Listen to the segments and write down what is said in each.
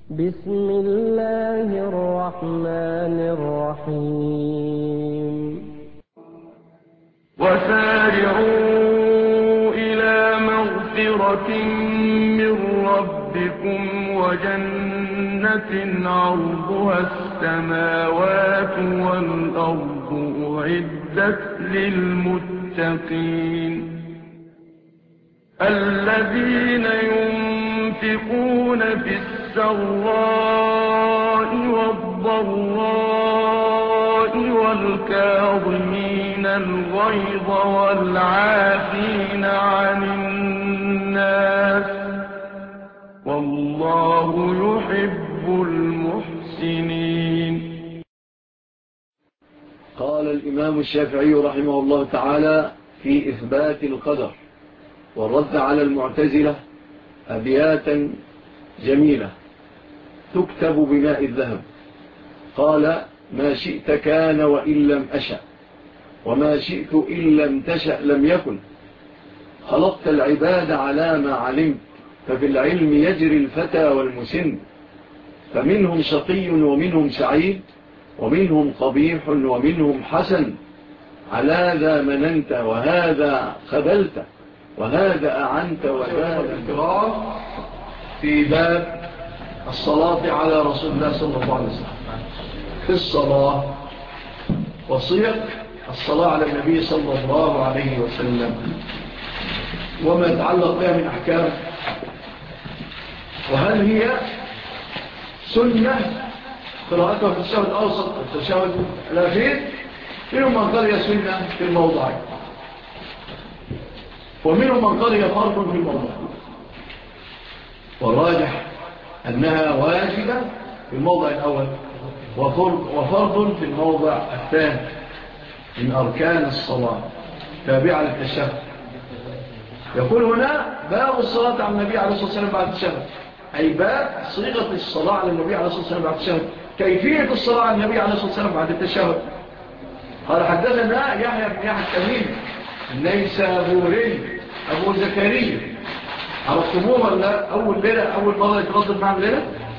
بسم الله الرحمن الرحيم وسارعوا إلى مغفرة من ربكم وجنة عرضها السماوات والأرض أعدت للمتقين الذين ينفقون في السراء والضراء والكاظمين الغيظ والعافين عن الناس والله يحب المحسنين. قال الإمام الشافعي رحمه الله تعالى في إثبات القدر والرد على المعتزلة أبياتا جميلة تكتب بماء الذهب. قال: ما شئت كان وإن لم أشأ، وما شئت إن لم تشأ لم يكن. خلقت العباد على ما علمت، ففي العلم يجري الفتى والمسن، فمنهم شقي ومنهم سعيد، ومنهم قبيح ومنهم حسن. على ذا مننت وهذا خذلت، وهذا أعنت وذا الكرام. في باب الصلاة على رسول الله صلى الله عليه وسلم. في الصلاة وصيغ الصلاة على النبي صلى الله عليه وسلم وما يتعلق بها من أحكام، وهل هي سنة قراءتها في التشهد الأوسط والتشهد الأخير. منهم من قال هي سنة في الموضع، ومنهم من قال هي فرض في الموضع، والراجح أنها واجبة في الموضع الأول وفرض في الموضع الثاني من أركان الصلاة تابعة للتشهد. يقول هنا باب الصلاة على النبي عليه الصلاة والسلام بعد التشهد، أي باب صيغة الصلاة على النبي عليه الصلاة والسلام بعد التشهد، كيفية الصلاة على النبي عليه الصلاة والسلام بعد التشهد. قال: حدثنا يحيى بن يحيى التميمي النيسابوري أبو زكريا. عرفتموه ولا أول ليلة أول مرة يتردد معنا الليلة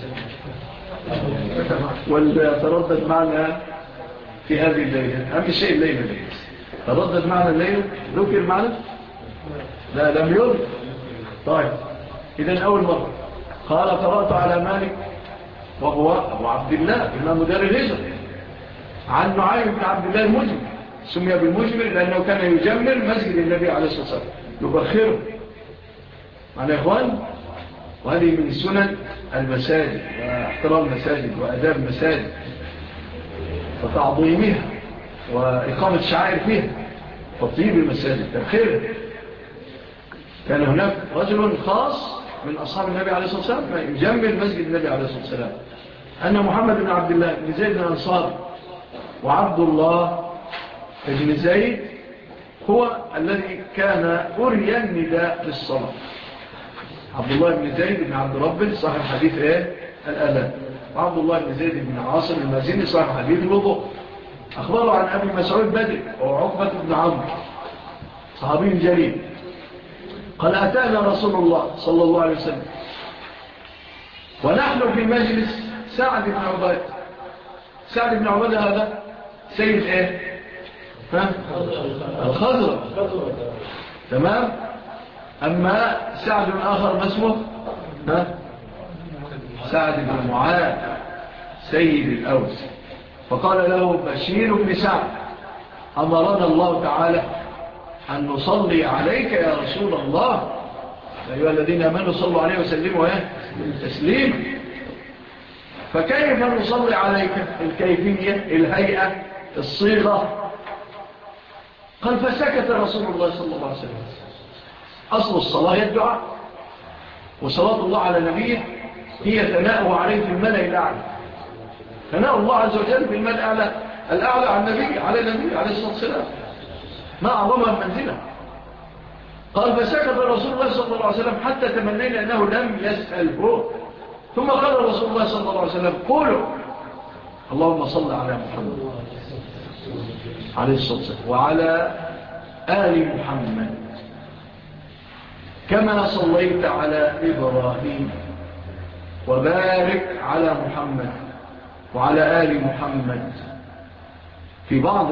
ولا تردد معنا في هذه الليلة؟ أهم شيء الليلة دي تردد معنا الليلة، ذكر معنا؟ لا لم يذكر. طيب إذن أول مرة قال: قرأت على مالك وهو أبو عبد الله إمام دار الهجرة عن نعيم بن عبد الله المجمر، سمي بالمجمر لأنه كان يجمر مسجد النبي عليه الصلاة والسلام يبخره. معنا يا إخوان؟ وهذه من سنن المساجد واحترام المساجد وأداب المساجد وتعظيمها وإقامة شعائر فيها وتطيب المساجد تبخيرها. كان هناك رجل خاص من أصحاب النبي عليه الصلاة والسلام يجمل مسجد النبي عليه الصلاة والسلام، أن محمد بن عبد الله بن زيد بن أنصار وعبد الله بن زيد هو الذي كان أري النداء للصلاة. عبد الله بن زيد بن عبد رب صاحب حديث الأذان، وعبد الله بن زيد بن عاصم المازني صاحب حديث الوضوء. أخبروا عن أبي مسعود بدر وعقبة بن عمرو صحابي جليل قال: أتانا رسول الله صلى الله عليه وسلم ونحن في مجلس سعد بن عبادة. سعد بن عبادة هذا سيد الخضر، تمام. أما سعد آخر ما اسمه سعد بن معاذ سيد الأوس. فقال له بشير بن سعد: أمرنا الله تعالى أن نصلي عليك يا رسول الله، أيها الذين آمنوا صلوا عليه وسلموا تسليم. فكيف نصلي عليك؟ الكيفية، الهيئة، الصيغة. قال: فسكت رسول الله صلى الله عليه وسلم. أصل الصلاة هي الدعاء، وصلاة الله على نبيه هي ثناؤه عليه في الملأ الأعلى. ثناء الله عز وجل في الملأ الأعلى على النبي عليه الصلاة والسلام، ما أعظمها منزلة. قال: فسكت رسول الله صلى الله عليه وسلم حتى تمنينا أنه لم يسأله. ثم قال رسول الله صلى الله عليه وسلم: قولوا اللهم صل على محمد عليه الصلاة والسلام وعلى آل محمد كما صليت على إبراهيم وبارك على محمد وعلى آل محمد. في بعض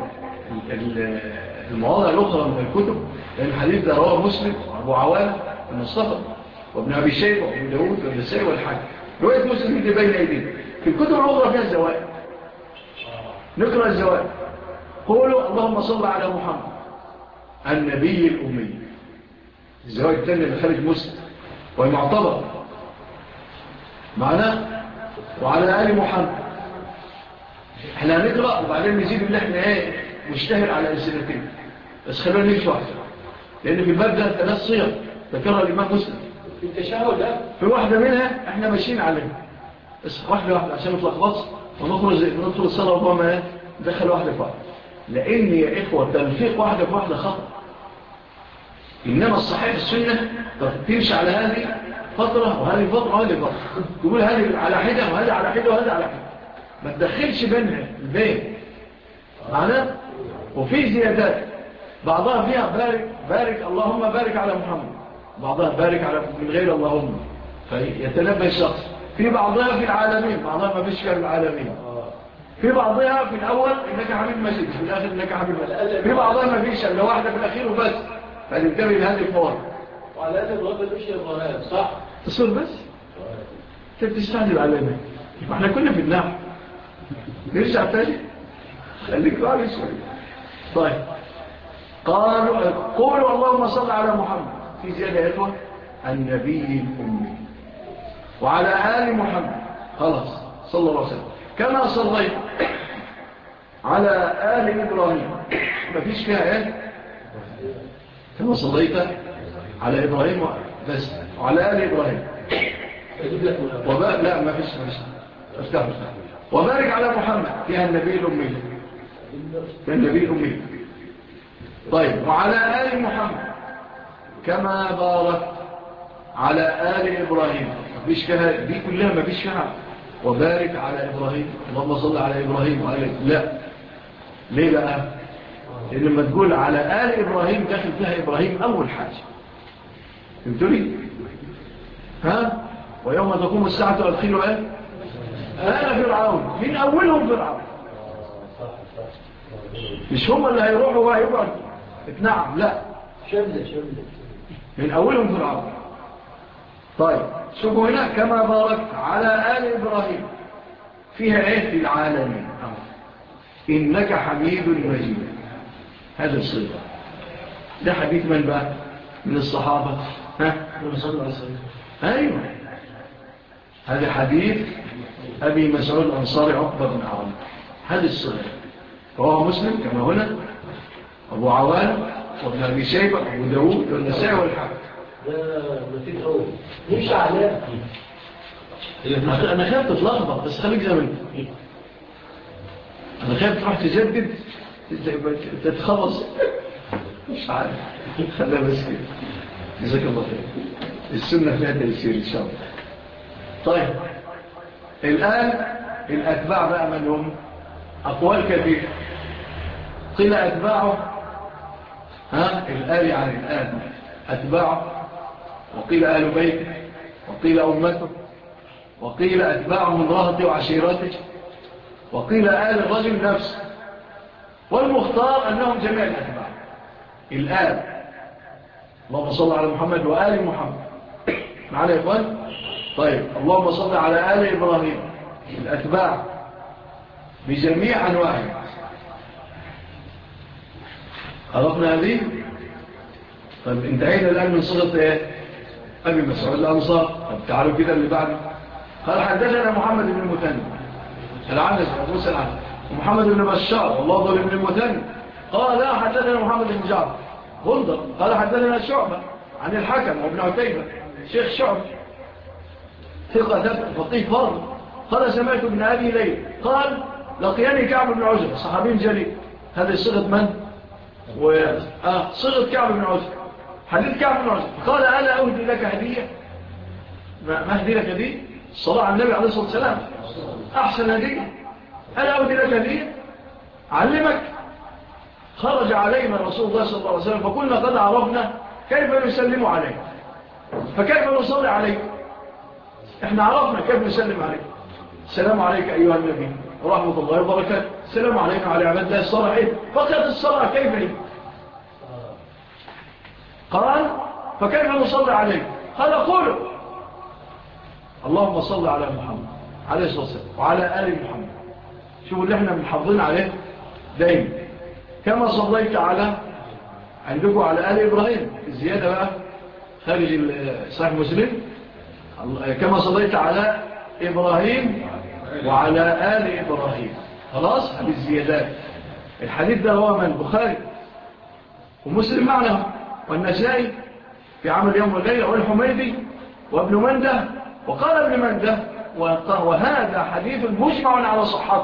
المواضع الأخرى من الكتب، لأن الحديث ده رواه مسلم وأبو عوانة المصطفى وابن أبي شيبة وابن داود والنسائي والحاكم. رواية مسلم اللي بين أيديه. في الكتب الأخرى فيها الزوائد. نقرأ الزوائد. قولوا اللهم صل على محمد النبي الأمي. الزوائد الثانية اللي خارج مسلم وهي معتبر معناه وعلى آل محمد. احنا هنقرأ وبعدين نزيد اللي احنا مشتهر على ألسنتين، بس خلونا نمشي واحدة، لأن في الباب ده 3 صيغ ذكرها الإمام مسلم في التشهد ده. في واحدة منها احنا ماشيين عليها، بس واحدة عشان نتلخبط وندخل الصلاة وضعنا ندخل واحدة في واحدة، لأن يا إخوة تنفيق واحدة في واحدة خطأ. إنما الصحيح السنة تمشي على هذه فترة وهذه فترة وهذه فترة، تقول هذه على حدة وهذه على حدة وهذه على حدة، ما تدخلش بينها البين معناه. وفي زيادات بعضها فيها بارك اللهم بارك على محمد، بعضها بارك على من غير اللهم، فيتنبه الشخص. في بعضها في العالمين، بعضها ما فيش في العالمين. في بعضها في الأول إنك حبيب مجيد، في الآخر إنك حبيب مجيد. في بعضها ما فيش إلا واحدة في الأخير وبس، فننتبه لهذه الفوارق. وعلى هذا الوقت الأشياء الغرائب صح؟ تصير بس أنت بتستعجل علينا، احنا كنا في النحو. نرجع تاني، خليك راجل شوية. طيب قولوا اللهم صل على محمد، في زيادة يا إخوة النبي الأمي وعلى آل محمد. خلاص صلى الله عليه وسلم كما صليت على آل إبراهيم. ما فيش فيها كما صليت على إبراهيم بس وعلى آل إبراهيم. لا ما فيش افتح. وبارك على محمد فيها النبي الأمي، فيها النبي الأمي. طيب وعلى آل محمد كما بارك على آل إبراهيم. مفيش فيها دي كلها، مفيش فيها وبارك على إبراهيم اللهم صل على إبراهيم وعلى لا. ليه بقى؟ لأن لما تقول على آل إبراهيم داخل فيها إبراهيم أول حاجة. فهمتوا لي؟ ويوم تقوم الساعة أدخلوا آل فرعون، من أولهم فرعون. مش هم اللي هيروحوا وهيقعدوا اتنعم، لا شملة من أولهم فرعون. طيب شوفوا هنا كما باركت على آل إبراهيم فيها في العالمين إنك حميد مجيد. هذا الصيغة ده حديث من بقى من الصحابة؟ أيوة هذا حديث أبي مسعود الأنصاري عقبة بن عامر. هذه الصيغة رواه مسلم كما هنا، أبو عوان وابن أبي شيبة وابو داود والنسائي والحاكم. ده لطيف قوي مش علاه. أنا خايف تتلخبط، بس خليك زي ما انت. أنا خايف تروح تجدد تتخلص، مش عارف. خليها بس كده. جزاك الله خير. السنة فيها تيسير إن شاء الله. طيب الآن الأتباع بقى من هم؟ أقوال كثيرة. قيل أتباعه الآل يعني الآن أتباعه، وقيل أهل بيته، وقيل أمته، وقيل أتباعه من رهته وعشيرته، وقيل آل الرجل نفسه. والمختار أنهم جميع الأتباع. الآل اللهم صل على محمد وآل محمد معنا يا إخوان. طيب اللهم صل على آل إبراهيم، الأتباع بجميع أنواعهم. عرفنا هذه؟ طيب انتهينا الآن من صيغة أبي مسعود الأنصار. طب تعالوا كده اللي بعد. قال حدثنا محمد بن المثنى العنز أبو سلام ومحمد بن بشار والله ظل بن المثنى قال حدثنا محمد بن جعفر غندر قال حدثنا شعبة عن الحكم وابن عتيبة شيخ شعبة ثقة فقيه فرد قال سمعت ابن أبي ليل قال لقياني كعب بن عجرة صحابين جليل. هذه صيغة من؟ صيغة كعب بن عجرة. حديث كعب بن عجرة قال ألا أهدي لك هدية؟ ما أهدي لك هدية؟ الصلاة على النبي عليه الصلاة والسلام أحسن هدية. ألا أهدي لك هدية؟ علمك. خرج علينا رسول الله صلى الله عليه وسلم فقلنا قد عرفنا كيف نسلم عليه، فكيف نصلي عليه؟ احنا عرفنا كيف نسلم عليك. السلام عليك أيها النبي ورحمة الله وبركاته. السلام علينا وعلى عباد الله الصالحين. فقط الصلاة كيف هي؟ قال فكيف نصلي عليك؟ قال قولوا اللهم صل على محمد عليه الصلاة والسلام وعلى آل محمد. شوفوا اللي احنا بنحافظين عليه دايما. كما صليت على عندكم على آل إبراهيم. الزيادة بقى خارج صحيح مسلم. كما صليت على إبراهيم وعلى آل إبراهيم. خلاص هذه الزيادات. الحديث ده هو من البخاري ومسلم معنا والنسائي في عمل يوم والليلة والحميدي وابن منده. وقال ابن منده وهذا حديث مجمع على صحته.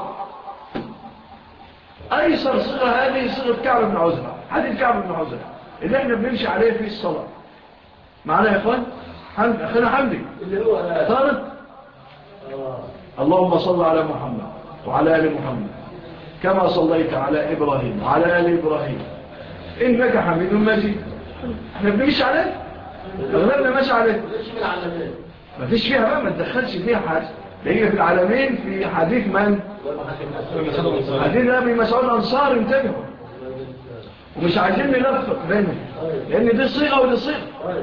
أيسر صيغة هذه صيغة كعب بن عزرة. حديث كعب بن عزرة اللي احنا بنمشي عليه في الصلاة. معنا يا اخوان؟ أخينا حمدي اللي هو طارق. اللهم صل على محمد وعلى آل محمد كما صليت على إبراهيم وعلى آل إبراهيم إنك حميد مجيد. احنا بنمشي عليه. أغلبنا ماشي عليه. ما فيش فيها بقى، ما تدخلش فيها حاجة. هي في العالمين في حديث من؟ حديث أبي مسعود الأنصاري. انتبهوا ومش عايزين نلفق بينهم لأن دي صيغة ودي صيغة.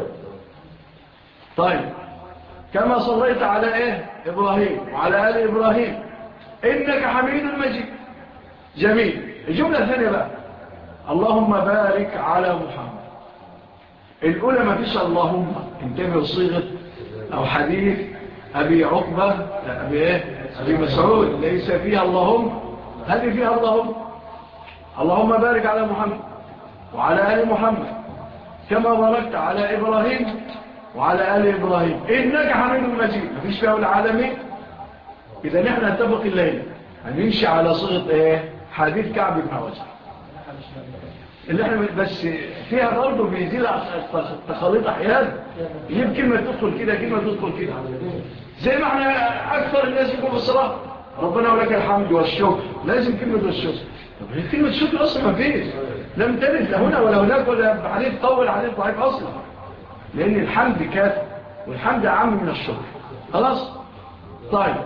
طيب كما صليت على إيه؟ إبراهيم وعلى آل إبراهيم إنك حميد مجيد. جميل. الجملة الثانية بقى اللهم بارك على محمد. الأولى ما فيش اللهم. انتبهوا صيغة أو حديث أبي عقبة أبي مسعود ليس فيها اللهم. هذه فيها اللهم بارك على محمد وعلى آل محمد كما باركت على إبراهيم وعلى آل إبراهيم إنك حميد مجيد. ما فيش فيها العالمين. إذا نحن نتفق الليلة هنمشي على صيغة حديث كعب بن عزرة اللي احنا بس فيها برضه بيزيد التخليط أحيانا. يجيب كلمة تدخل كده كلمة تدخل كده زي ما احنا أكثر الناس يقول بالصلاة ربنا ولك الحمد والشكر. لازم كلمة والشكر. طب كلمة الشكر أصلا ما فيش. لم ترد لا هنا ولا هناك ولا حديث طول حديث ضعيف أصلا. لأن الحمد كافي والحمد أعم من الشكر. خلاص. طيب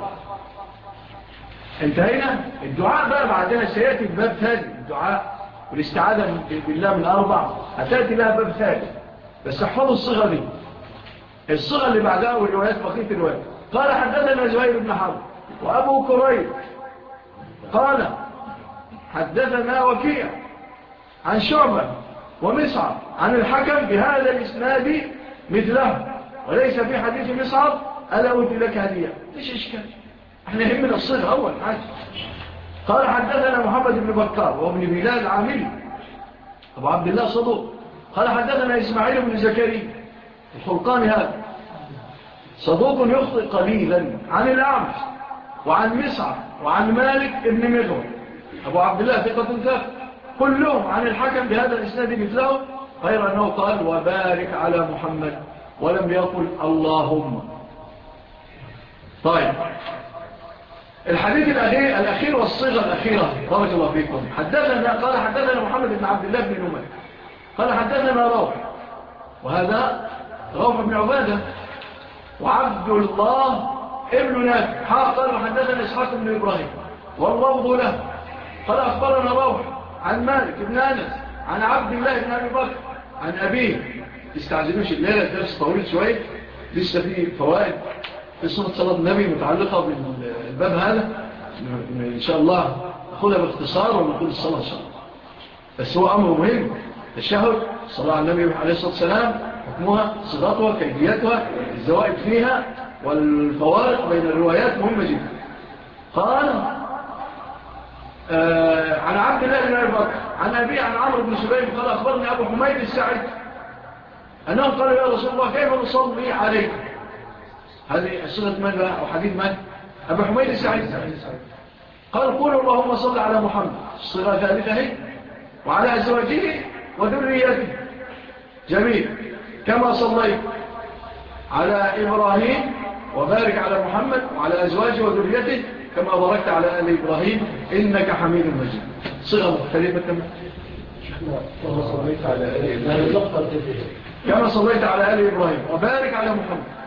انتهينا. الدعاء بقى بعدها سيأتي بباب ثاني. الدعاء والاستعاذة بالله من 4 هتأتي لها باب ثاني. بس احفظوا الصيغة دي. الصيغة اللي بعدها والروايات بقية الروايات. قال حدثنا زهير بن حرب وأبو كريب قال حدثنا وكيع عن شعبة ومسعر عن الحكم بهذا الإسناد مثله وليس في حديث مسعر ألا أوتي لك هدية. ليش إشكال؟ احنا يهمنا الصيغة أول حاجة. قال حدثنا محمد بن بكار وابن بلال عاملي أبو عبد الله صدوق. قال حدثنا إسماعيل بن زكريا الخلقاني هذا صدوق يخطئ قليلا عن الأعمش وعن مسعر وعن مالك بن مغول أبو عبد الله ثقة ثابت كلهم عن الحكم بهذا الإسناد مثله غير أنه قال وبارك على محمد ولم يقل اللهم. طيب الحديث الأخير والصيغة الأخيرة بارك الله فيكم. قال حدثنا محمد بن عبد الله بن نمير قال حدثنا روح وهذا روح بن عبادة وعبد الله ابن نافع قال حدثنا إسحاق بن إبراهيم واللفظ له قال أخبرنا روح عن مالك بن أنس عن عبد الله بن أبي بكر عن أبيه. تستعجلوش الليلة الدرس طويل شوية لسه فيه فوائد في صلاة النبي متعلقة بالباب هذا إن شاء الله نأخذها باختصار ونقول الصلاة إن شاء الله. بس هو أمر مهم. الشهر الصلاة على النبي عليه الصلاة والسلام حكمها صداتها كيفيتها الزوائد فيها والفوارق بين الروايات مهمة جدا. قال عن عبد الله بن أبي بكر عن أبي عن عمرو بن سليم قال أخبرني أبو حميد السعيد أنهم قالوا يا رسول الله كيف نصلي عليك. هذه صيغة من بقى أو حديث من؟ أبو حميد السعيد قال قولوا اللهم صل على محمد. الصيغة ثالثة هي وعلى أزواجه وذريته. جميل. كما صليت على إبراهيم وبارك على محمد وعلى أزواجه وذريته كما باركت على آل إبراهيم إنك حميد مجيد. صيغة مختلفة كما صليت على آل إبراهيم كما صليت على آل إبراهيم وبارك على محمد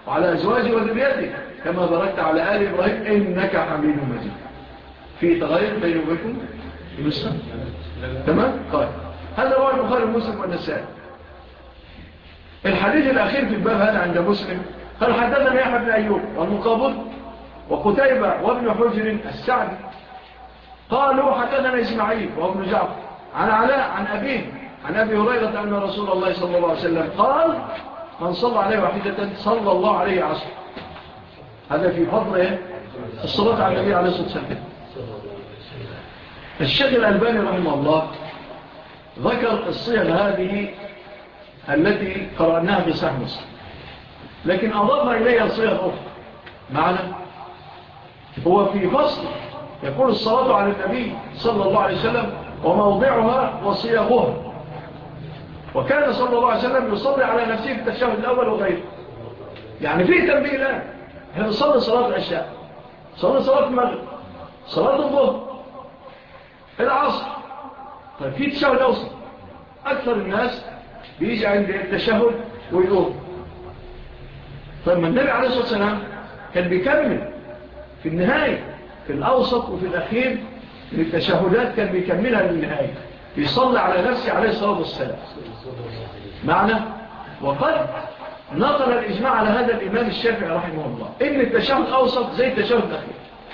وعلى أزواجه وذريته كما باركت على آل إبراهيم إنك حميد مجيد. في تغير بيني وبينكم يمسا تمام؟ طيب هذا هو البخاري ومسلم والنسائي. الحديث الأخير في الباب هذا عند مسلم قال حدثنا يحيى بن أيوب والمقابل وقتيبة وابن حجر السعدي قالوا حدثنا إسماعيل وابن جعفر عن علاء عن أبيه عن أبي هريرة أن رسول الله صلى الله عليه وسلم قال من صلى عليه واحدة صلى الله عليه 10. هذا في فضل الصلاة على النبي عليه الصلاة والسلام. الشيخ الألباني رحمه الله ذكر الصيغ هذه التي قرأناها في صحيح مسلم، لكن أضاف إليها صيغ أخرى. معنى هو في فصل يقول الصلاة على النبي صلى الله عليه وسلم وموضعها وصيغها، وكان صلى الله عليه وسلم يصلي على نفسه في التشهد الأول وغيره. يعني فيه تنبيه الآن، احنا نصلي صلاة العشاء، صلي صلاة المغرب، صلاة الظهر، العصر. طيب في تشهد أوسط، أكثر الناس بيجي عند التشهد ويقول. طيب النبي عليه الصلاة والسلام كان بيكمل في النهاية، في الأوسط وفي الأخير من التشهدات كان بيكملها للنهاية، يصلي على نفسه عليه الصلاة والسلام. معنى وقد نقل الإجماع على هذا الإمام الشافعي رحمه الله إن التشهد الأوسط زي التشهد الأخير.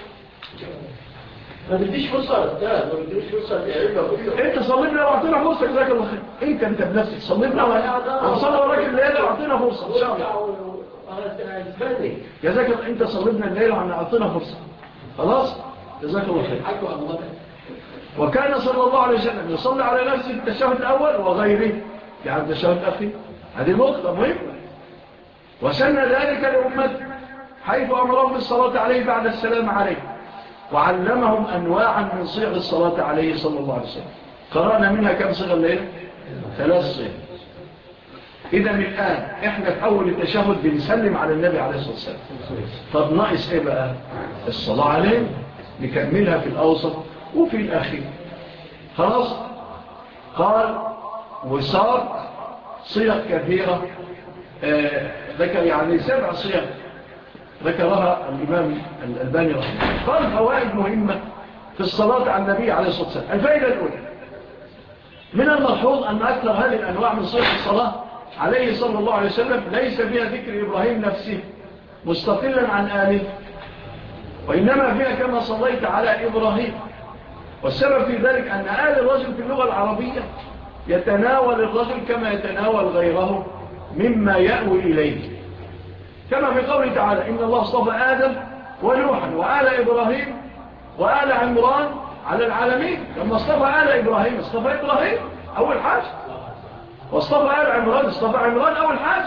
ما بديش فرصة للتاب، ما بديش فرصة للعلم. انت صلينا وعطينا فرصة جزاك الله خير. انت بنفسك صلينا وصلي وراك الليلة وعطينا فرصة ان شاء الله. جزاك الله. انت صلينا الليلة وعطينا فرصة خلاص جزاك الله خير. وكان صلى الله عليه وسلم يصلي على نفسه التشهد الأول وغيره، يعني التشهد الأخير. هذه نقطة مهمة. وسن ذلك لأمته حيث أمرهم بالصلاة عليه بعد السلام عليه، وعلمهم أنواعا من صيغ الصلاة عليه صلى الله عليه وسلم. قرأنا منها كم صيغة الليلة؟ 3 صيغ. إذا الآن إحنا في أول التشهد بنسلم على النبي عليه الصلاة والسلام. طب ناقص إيه بقى؟ الصلاة عليه نكملها في الأوسط وفي الأخير. خلاص؟ قال وصار صيغ كثيرة، ذكر يعني 7 صيغ ذكرها الإمام الألباني رحمه الله. قال فوائد مهمة في الصلاة على النبي عليه الصلاة والسلام. الفائدة الأولى من الملحوظ أن أكثر هذه الأنواع من صيغ الصلاة عليه صلى الله عليه وسلم ليس فيها ذكر إبراهيم نفسه مستقلا عن آله، وإنما فيها كما صليت على إبراهيم. والسبب في ذلك أن آل الرجل في اللغة العربية يتناول الرجل كما يتناول غيره مما يأوي إليه، كما في قوله تعالى إن الله اصطفى آدم ونوحا وآل إبراهيم وآل عمران على العالمين. لما اصطفى آل إبراهيم اصطفى إبراهيم أول حاجة، واصطفى آل عمران اصطفى عمران أول حاجة.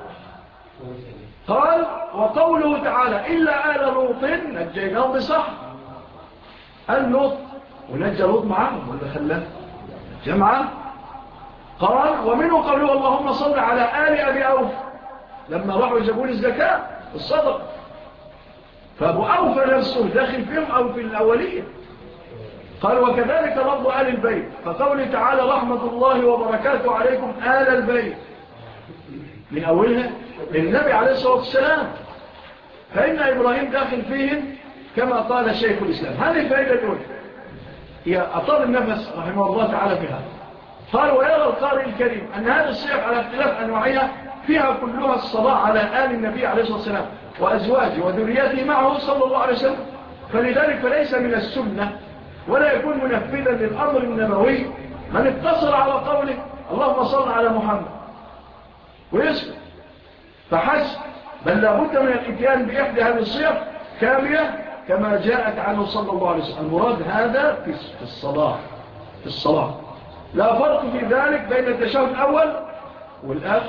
قال وقوله تعالى إلا آل لوط نجيناهم بصح. آل لوط ونجى لوط معهم ولا خلاه جمعة. قال ومنه قوله اللهم صل على آل أبي أوف لما راحوا يجيبون الزكاة الصدقة، فأبو أوف نفسه داخل فيهم أو في الأولية. قال وكذلك لفظ آل البيت، فقوله تعالى رحمة الله وبركاته عليكم آل البيت من أولها للنبي عليه الصلاة والسلام، فإن إبراهيم داخل فيهم كما قال شيخ الإسلام. هذه الفائدة الأولى هي أطال النفس رحمه الله تعالى فيها. قال ويرى القارئ الكريم أن هذا الصيغ على اختلاف أنواعها فيها كلها الصلاة على آل النبي عليه الصلاة والسلام وأزواجه وذرياته معه صلى الله عليه وسلم، فلذلك فليس من السنة ولا يكون منفذا للأمر النبوي من اقتصر على قوله اللهم صل على محمد ويسكت فحسب، بل لابد من الاتيان بإحدى هذه الصيغ كاملة كما جاءت عنه صلى الله عليه وسلم. المراد هذا في الصلاة لا فرق في ذلك بين التشهد الأول والآخر.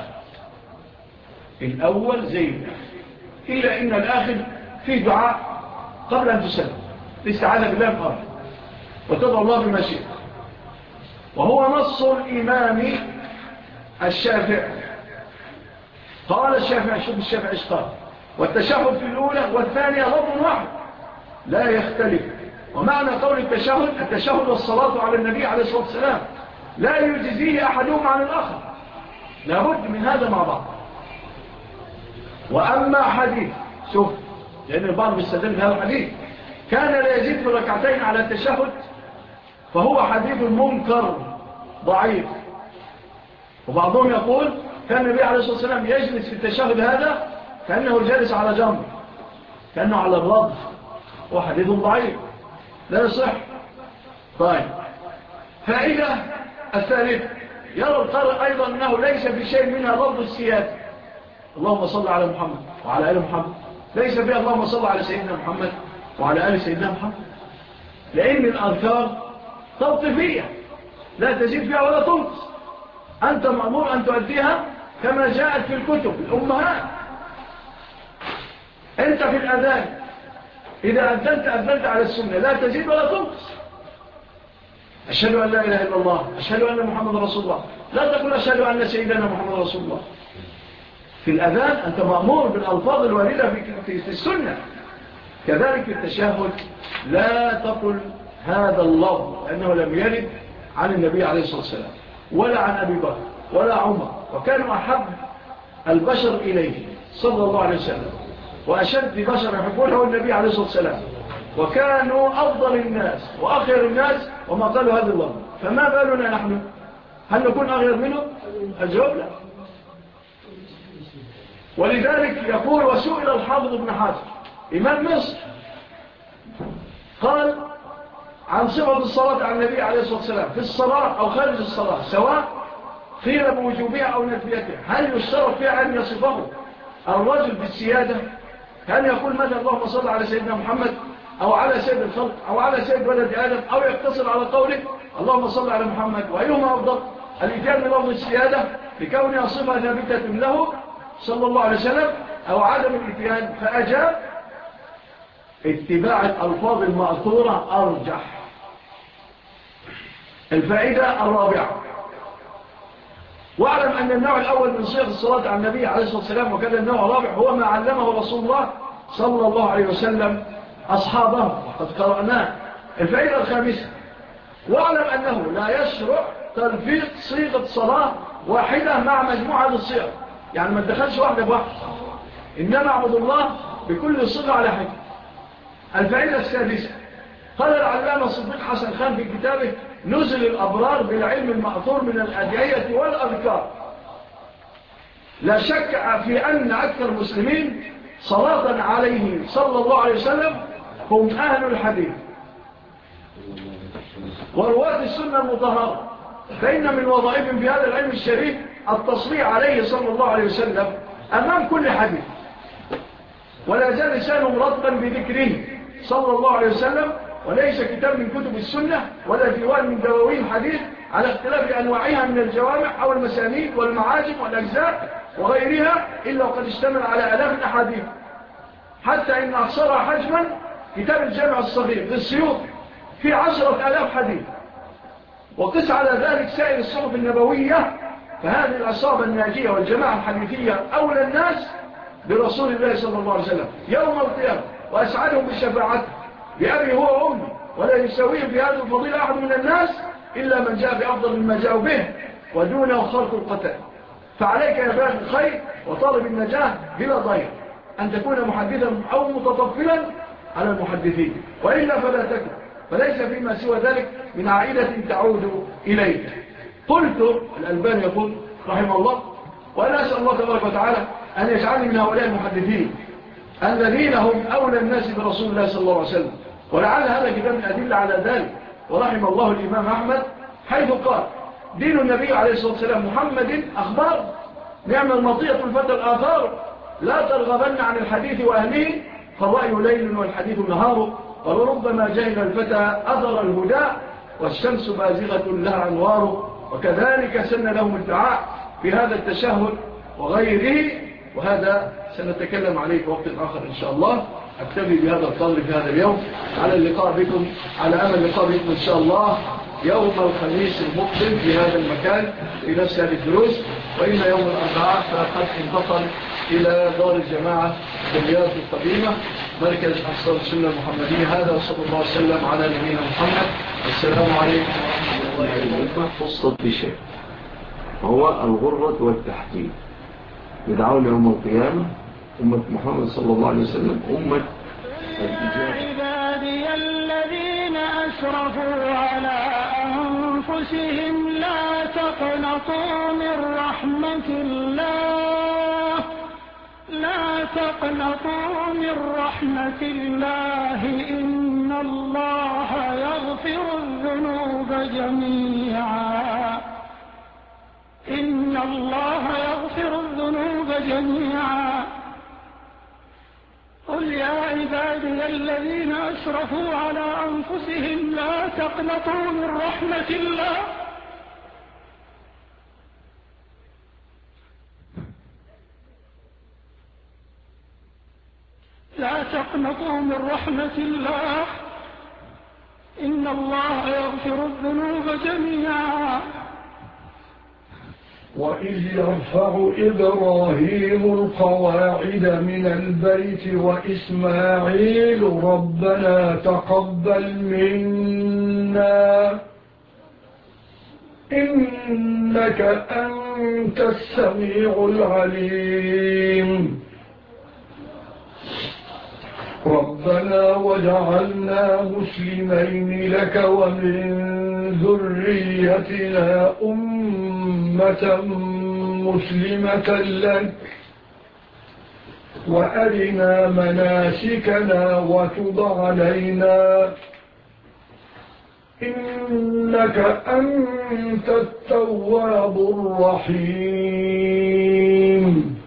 الأول زي الآخر، إلا إن الآخر فيه دعاء قبل أن تسلم الاستعاذة بالله بأمر وتضع الله بمشيئة، وهو نص الإمام الشافعي. قال الشافعي شوف الشافعي اشتار والتشهد في الأولى والثانية لفظ واحد لا يختلف. ومعنى قول التشهد والصلاة على النبي عليه الصلاة والسلام لا يجزيه أحدهم عن الآخر، لابد من هذا مع بعض. وأما حديث شوف، لأن البعض بيستدل بهذا الحديث كان لا يزيد في ركعتين على التشهد، فهو حديث منكر ضعيف. وبعضهم يقول كان النبي عليه الصلاة والسلام يجلس في التشهد هذا كأنه جالس على جنب، كأنه على الرض، وحديث ضعيف لا يصح. طيب، فائدة الثالثة، يرى القارئ أيضا أنه ليس في شيء منها لفظ السيادة، اللهم صل على محمد وعلى آل محمد، ليس فيها اللهم صل على سيدنا محمد وعلى آل سيدنا محمد، لأن الأذكار توقيفية لا تزيد فيها ولا تنقص، أنت مأمور أن تؤديها كما جاءت في الكتب الأمهات. أنت في الأذان إذا أذنت على السنة لا تزيد ولا تنقص، أشهد أن لا إله إلا الله، أشهد أن محمد رسول الله، لا تقول أشهد أن سيدنا محمد رسول الله. في الأذان أنت مأمور بالألفاظ الواردة في السنة. كذلك في التشهد لا تقل هذا اللفظ، لأنه لم يرد عن النبي عليه الصلاة والسلام ولا عن أبي بكر ولا عمر، وكانوا أحب البشر إليه صلى الله عليه وسلم، وأشد بشر يحبونه النبي عليه الصلاة والسلام، وكانوا أفضل الناس وأخير الناس وما قالوا هذا اللفظ، فما بالنا نحن؟ هل نكون أغير منه؟ الجواب لا. ولذلك يقول وسئل الحافظ ابن حاتم إمام مصر قال عن صفة الصلاة على النبي عليه الصلاة والسلام في الصلاة أو خارج الصلاة، سواء قيل بوجوبها أو نفيتها، هل يشترط فيها أن يصفه الرجل بالسيادة، كان يقول ماذا اللهم صل على سيدنا محمد أو على سيد الخلق أو على سيد ولد آدم، أو يقتصر على قوله اللهم صل على محمد، وأيهما أفضل؟ الإتيان بلفظ السيادة لكونها صفة ثابتة له صلى الله عليه وسلم أو عدم الإتيان؟ فأجاب اتباع الألفاظ المأثورة أرجح. الفائدة الرابعة، واعلم أن النوع الأول من صيغ الصلاة على النبي عليه الصلاة والسلام وكذا النوع الرابع هو ما علمه رسول الله صلى الله عليه وسلم أصحابه، وقد قرأناه. الفائدة الخامسة، واعلم أنه لا يشرع تلفيق صيغة صلاة واحدة مع مجموعة للصيغ، يعني ما تدخلش واحدة بواحدة، إنما اعبد الله بكل صيغة على حد. الفائدة السادسة، قال العلامة الصديق حسن خان في كتابه نزل الأبرار بالعلم المأثور من الأدعية والأذكار، لا شك في أن أكثر المسلمين صلاة عليه صلى الله عليه وسلم هم أهل الحديث ورواة السنة المطهرة، فإن من وظائفهم في هذا العلم الشريف التصريح عليه صلى الله عليه وسلم أمام كل حديث، ولا زال لسانهم رطبا بذكره صلى الله عليه وسلم، وليس كتاب من كتب السنة ولا ديوان من دواوين الحديث على اختلاف أنواعها من الجوامع أو المسانيد والمعاجم والأجزاء وغيرها إلا وقد اشتمل على آلاف الأحاديث، حتى إن أقصرها حجما كتاب الجامع الصغير للسيوط في 10,000 حديث، وقس على ذلك سائر الصحف النبوية، فهذه العصابة الناجية والجماعة الحديثية أولى الناس برسول الله صلى الله عليه وسلم يوم القيامة وأسعدهم بالشفاعة بأبي هو وأمي، ولا يسويهم في هذه الفضيلة أحد من الناس إلا من جاء بأفضل مما جاءوا به ودونه خلق القتال. فعليك يا باغي الخير وطالب النجاة بلا ضير أن تكون محدثا أو متطفلا على المحدثين، وإلا فلا تكن، فليس فيما سوى ذلك من عائلة تعود إليك. قلت الألباني يقول رحمه الله، وأنا أسأل الله تبارك وتعالى أن يجعلني من هؤلاء المحدثين الذين هم أولى الناس برسول الله صلى الله عليه وسلم، ولعل هذا كتاب من أدلة على ذلك. ورحم الله الإمام أحمد حيث قال دين النبي عليه الصلاة والسلام محمد أخبار، نعم المطية الفتى الآثار، لا ترغبن عن الحديث وأهله، فالرأي ليل والحديث نهار، ولربما جهل الفتى أثر الهدى، والشمس بازغة لها أنوار. وكذلك سن لهم الدعاء في هذا التشهد وغيره، وهذا سنتكلم عليه في وقت آخر إن شاء الله. أكتفي بهذا القدر في هذا اليوم، على اللقاء بكم، على أمل اللقاء بكم إن شاء الله يوم الخميس المقبل في هذا المكان في نفس هذه الدروس، وإن يوم الأربعاء فقد انتقل إلى دار الجماعة بالرياض القديمة مركز أحصال السنة المحمدية. هذا وصلى الله وسلم على نبينا محمد. السلام عليكم ورحمة الله وبركاته. خصت بشيء وهو الغرة والتحديد، يدعون يوم القيامة أمة محمد صلى الله عليه وسلم أمة يا عبادي الذين أسرفوا على أنفسهم لا تقنطوا من رحمة الله، لا تقنطوا من رحمة الله، إن الله يغفر الذنوب جميعا، إن الله يغفر الذنوب جميعا. قل يا عبادي الذين أسرفوا على أنفسهم لا تقنطوا من رحمة الله، لا تقنطوا من رحمة الله، إن الله يغفر الذنوب جميعا. وإذ يرفع إبراهيم القواعد من البيت وإسماعيل ربنا تقبل منا إنك أنت السميع العليم ربنا وجعلنا مسلمين لك ومن ذريتنا أمة مسلمة لك وأرنا مناسكنا وتب علينا إنك أنت التواب الرحيم